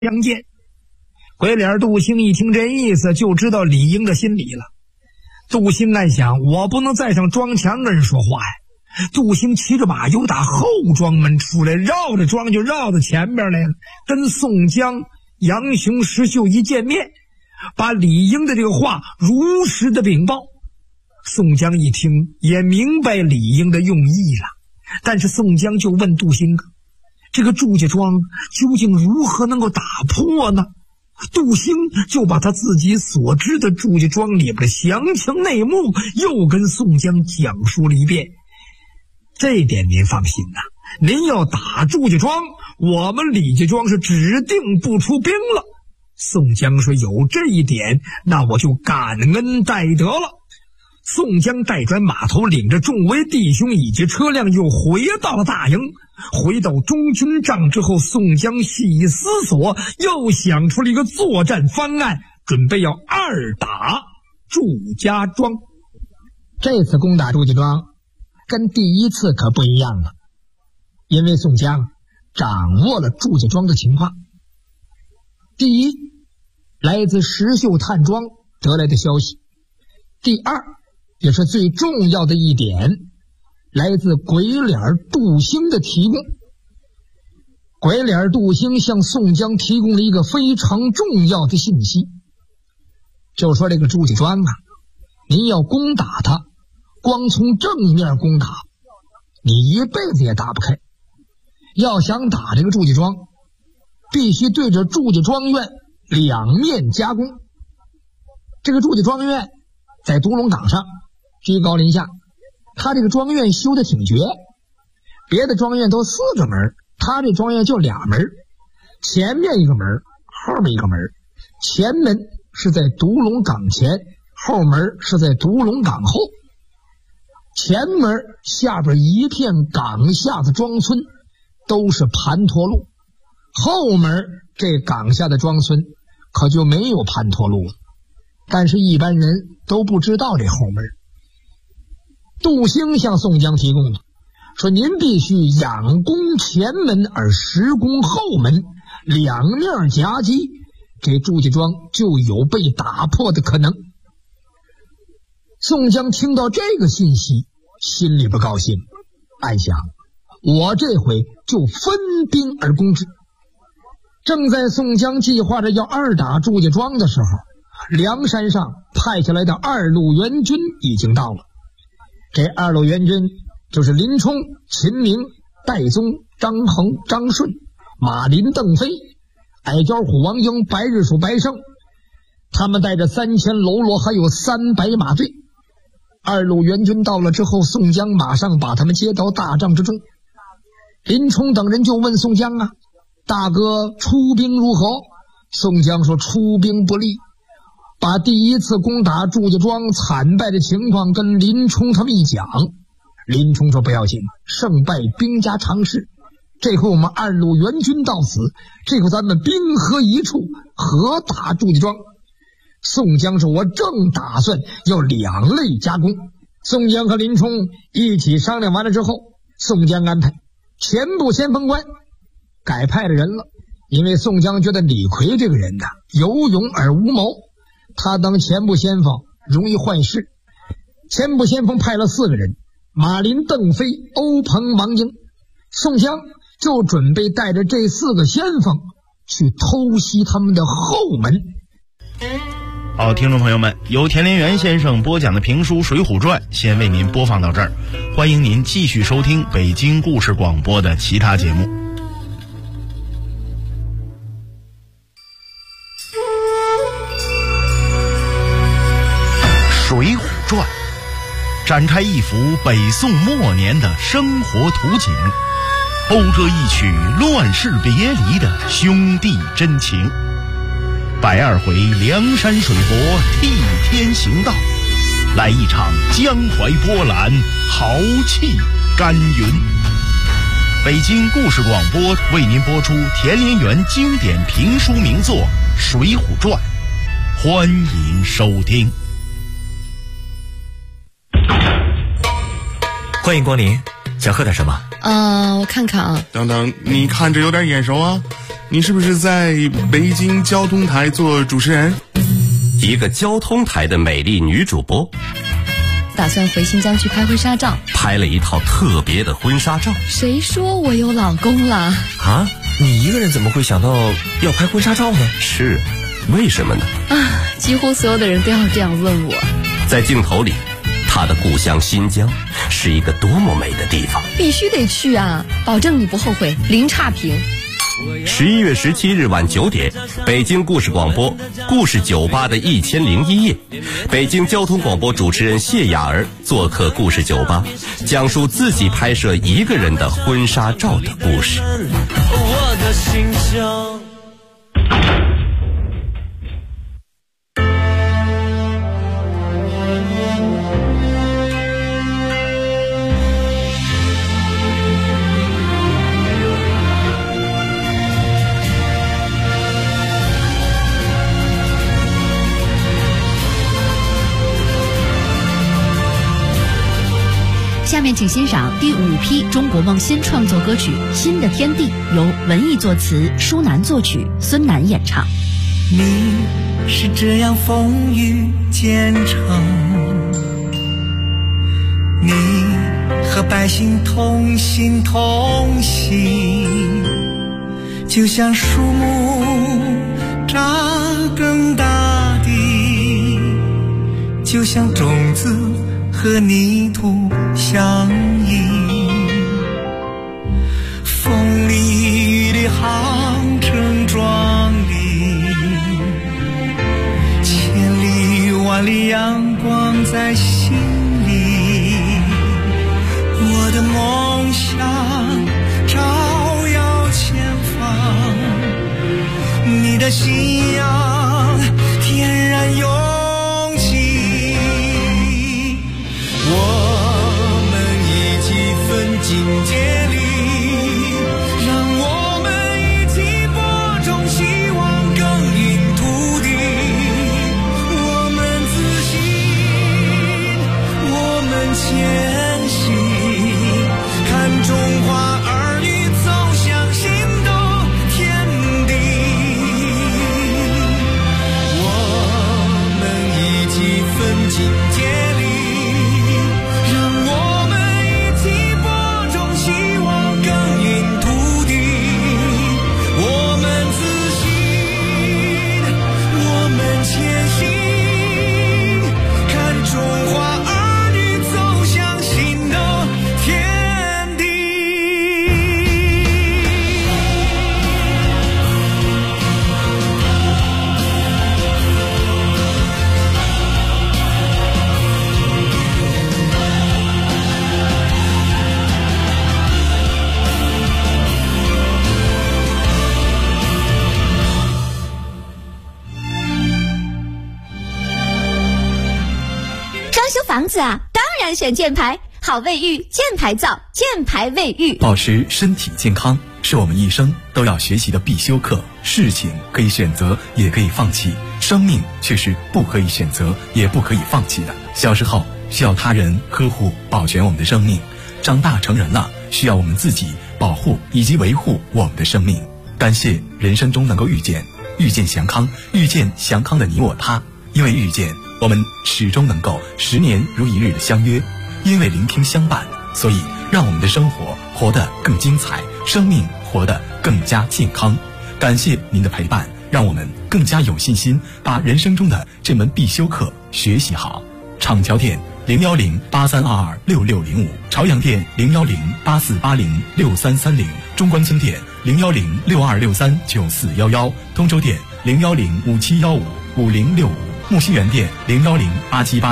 相见。鬼脸杜兴一听这意思，就知道李英的心理了。杜兴暗想，我不能再上庄墙跟人说话呀。杜兴骑着马由打后庄门出来，绕着庄就绕到前边来了，跟宋江、杨雄、石秀一见面，把李英的这个话如实的禀报。宋江一听也明白李英的用意了，但是宋江就问杜兴，这个祝家庄究竟如何能够打破呢？杜兴就把他自己所知的祝家庄里边的详情内幕又跟宋江讲述了一遍。这点您放心呐，您要打祝家庄，我们李家庄是指定不出兵了。宋江说，有这一点，那我就感恩戴德了。宋江带转马头，领着众位弟兄以及车辆又回到了大营。回到中军帐之后，宋江细思索，又想出了一个作战方案，准备要二打祝家庄。 这次攻打祝家庄跟第一次可不一样了，因为宋江掌握了祝家庄的情况。第一，来自石秀探庄得来的消息；第二，也是最重要的一点，来自鬼脸杜兴的提供。鬼脸杜兴向宋江提供了一个非常重要的信息，就说这个祝家庄啊，您要攻打它，光从正面攻打你一辈子也打不开。要想打这个祝家庄，必须对着祝家庄院两面夹攻。这个祝家庄院在独龙岗上，居高临下，他这个庄院修得挺绝，别的庄院都4个门，他这庄院就2门，前面一个门，后面一个门。前门是在独龙岗前，后门是在独龙岗后。前门下边一片岗下的庄村都是盘陀路，后门这岗下的庄村可就没有盘陀路了，但是一般人都不知道这后门。杜兴向宋江提供的说，您必须仰攻前门而实攻后门，两面夹击，这祝家庄就有被打破的可能。宋江听到这个信息，心里不高兴，暗想，我这回就分兵而攻之。正在宋江计划着要二打祝家庄的时候，梁山上派下来的2路援军已经到了。这2路援军就是林冲、秦明、戴宗、张衡、张顺、马林、邓飞、矮脚虎王英、白日鼠白胜，他们带着3000喽啰还有300马队。2路援军到了之后，宋江马上把他们接到大帐之中。林冲等人就问宋江啊，大哥出兵如何？宋江说，出兵不利，把第一次攻打祝家庄惨败的情况跟林冲他们一讲。林冲说，不要紧，胜败兵家常事，这回我们2路援军到此，这回咱们兵合一处，合打祝家庄。宋江说，我正打算要两类夹攻。宋江和林冲一起商量完了之后，宋江安排前部先锋官改派了人了，因为宋江觉得李逵这个人呢，有勇而无谋，他当前部先锋容易坏事。前部先锋派了4个人，马林、邓飞、欧鹏、王英。宋江就准备带着这4个先锋去偷袭他们的后门。 好，听众朋友们，由田连元先生播讲的评书《水浒传》先为您播放到这儿，欢迎您继续收听北京故事广播的其他节目。水浒传展开一幅北宋末年的生活图景，讴歌一曲乱世别离的兄弟真情。102回梁山水泊替天行道，来一场江淮波澜，豪气干云。北京故事广播为您播出田连元经典评书名作《水浒传》，欢迎收听。 欢迎光临， 想喝点什么？ 我看看啊。 等等，你看着有点眼熟啊，你是不是在北京交通台做主持人？ 一个交通台的美丽女主播， 打算回新疆去拍婚纱照， 拍了一套特别的婚纱照。 谁说我有老公了？ 啊，你一个人怎么会想到要拍婚纱照呢？是，为什么呢？ 几乎所有的人都要这样问我。 在镜头里，他的故乡新疆是一个多么美的地方， 必须得去啊，保证你不后悔，零差评。 11月17日晚9点，北京故事广播故事酒吧的1001夜，北京交通广播主持人谢雅儿做客故事酒吧，讲述自己拍摄一个人的婚纱照的故事。 我的心声。 下面请欣赏第5批中国梦新创作歌曲《新的天地》，由文艺作词，舒楠作曲，孙楠演唱。 你是这样风雨兼程，你和百姓同心同行，就像树木扎根大地，就像种子和泥土相依，风里雨里航程壮丽，千里万里阳光在心里，我的梦想照耀前方，你的信仰天然永起，我们一起奋进接力，让我们一起播种希望，耕耘土地，我们自信，我们前行，看中华儿女走向新的天地，我们一起奋进接力，让我们一起播种希望，耕耘土地，我们自信，我们前行，看中华儿女走向新的天地。 装修房子啊，当然选箭牌，好卫浴，箭牌造，箭牌卫浴。 保持身体健康是我们一生都要学习的必修课。事情可以选择，也可以放弃，生命却是不可以选择，也不可以放弃的。小时候需要他人呵护保全我们的生命，长大成人了需要我们自己保护以及维护我们的生命。感谢人生中能够遇见祥康，遇见祥康的你我他。因为遇见，我们始终能够10年如一日的相约；因为聆听相伴，所以让我们的生活活得更精彩，生命活得更加健康。感谢您的陪伴，让我们更加有信心把人生中的这门必修课学习好。厂桥店01083226605，朝阳店01084806330，中关村店01062639411，通州店01057155065，木樨园店0108788。